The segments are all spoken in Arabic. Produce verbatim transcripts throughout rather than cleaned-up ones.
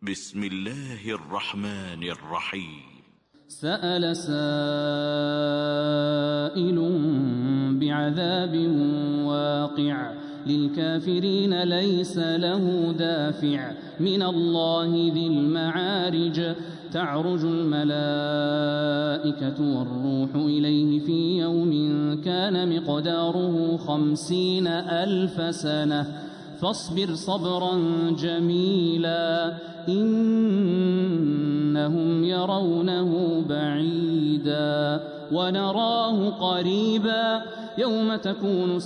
بسم الله الرحمن الرحيم. سأل سائل بعذاب واقع للكافرين ليس له دافع من الله ذي المعارج تعرج الملائكة والروح إليه في يوم كان مقداره خمسين ألف سنة فاصبر صبرا جميلا إنهم يرونه بعيدا ونراه قريبا يوم تكون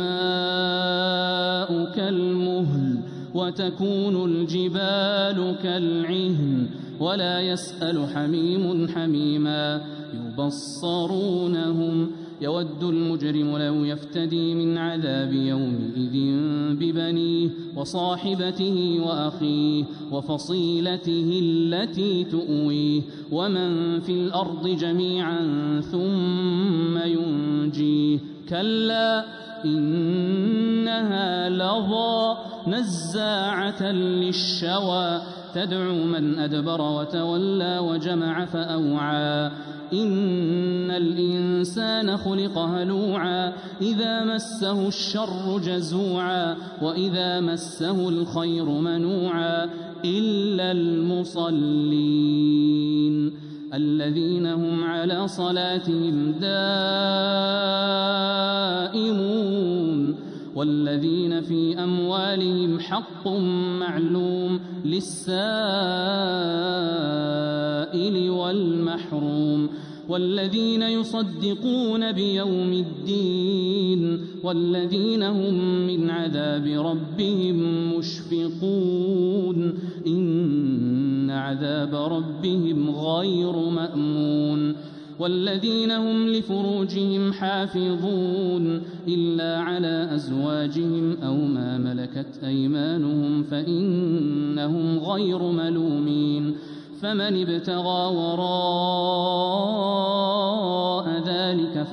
السماء كالمهل وتكون الجبال كالعهن ولا يسأل حميم حميما يبصرونهم يود المجرم لو يفتدي من عذاب يومئذ ببنيه وصاحبته وأخيه وفصيلته التي تؤويه ومن في الأرض جميعا ثم ينجيه كلا إنها لظى نزاعة للشوى تدعو من أدبر وتولى وجمع فأوعى إن الإنسان خلق هلوعا إذا مسه الشر جزوعا وإذا مسه الخير منوعا إلا المصلين الذين هم على صلاتهم دائمون والذين في أموالهم حق معلوم للسائل والمحروم والذين يصدقون بيوم الدين والذين هم من عذاب ربهم مشفقون إن عذاب ربهم غير مأمون والذين هم لفروجهم حافظون إلا على أزواجهم أو ما ملكت أيمانهم فإنهم غير ملومين فمن ابتغى وراء ذلك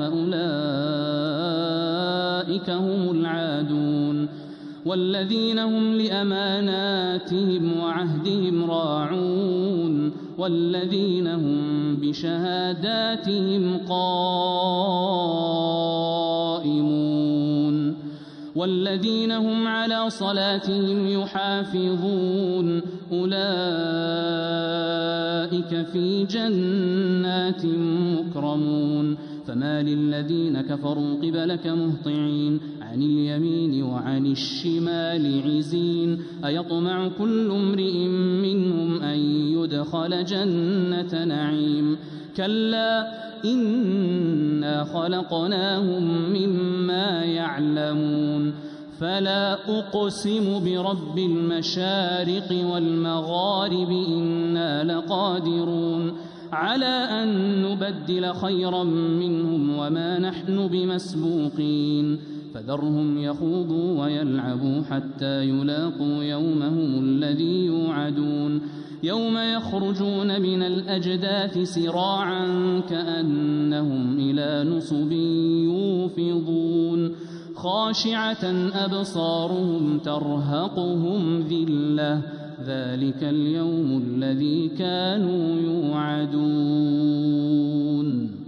فأولئك هم العادون والذين هم لأماناتهم وعهدهم راعون والذين هم بشهاداتهم قائمون والذين هم على صلاتهم يحافظون أولئك في جنات مكرمون فما للذين كفروا قبلك مهطعين عن اليمين وعن الشمال عزين أيطمع كل امرئ منهم أن يدخل جنة نعيم كلا إنا خلقناهم مما يعلمون فلا أقسم برب المشارق والمغارب إنا لقادرون على أن نبدل خيرا منهم وما نحن بمسبوقين فذرهم يخوضوا ويلعبوا حتى يلاقوا يومهم الذي يوعدون يوم يخرجون من الأجداث سراعا كأنهم إلى نصب يوفضون خاشعة أبصارهم ترهقهم ذلة ذلك اليوم الذي كانوا يوعدون.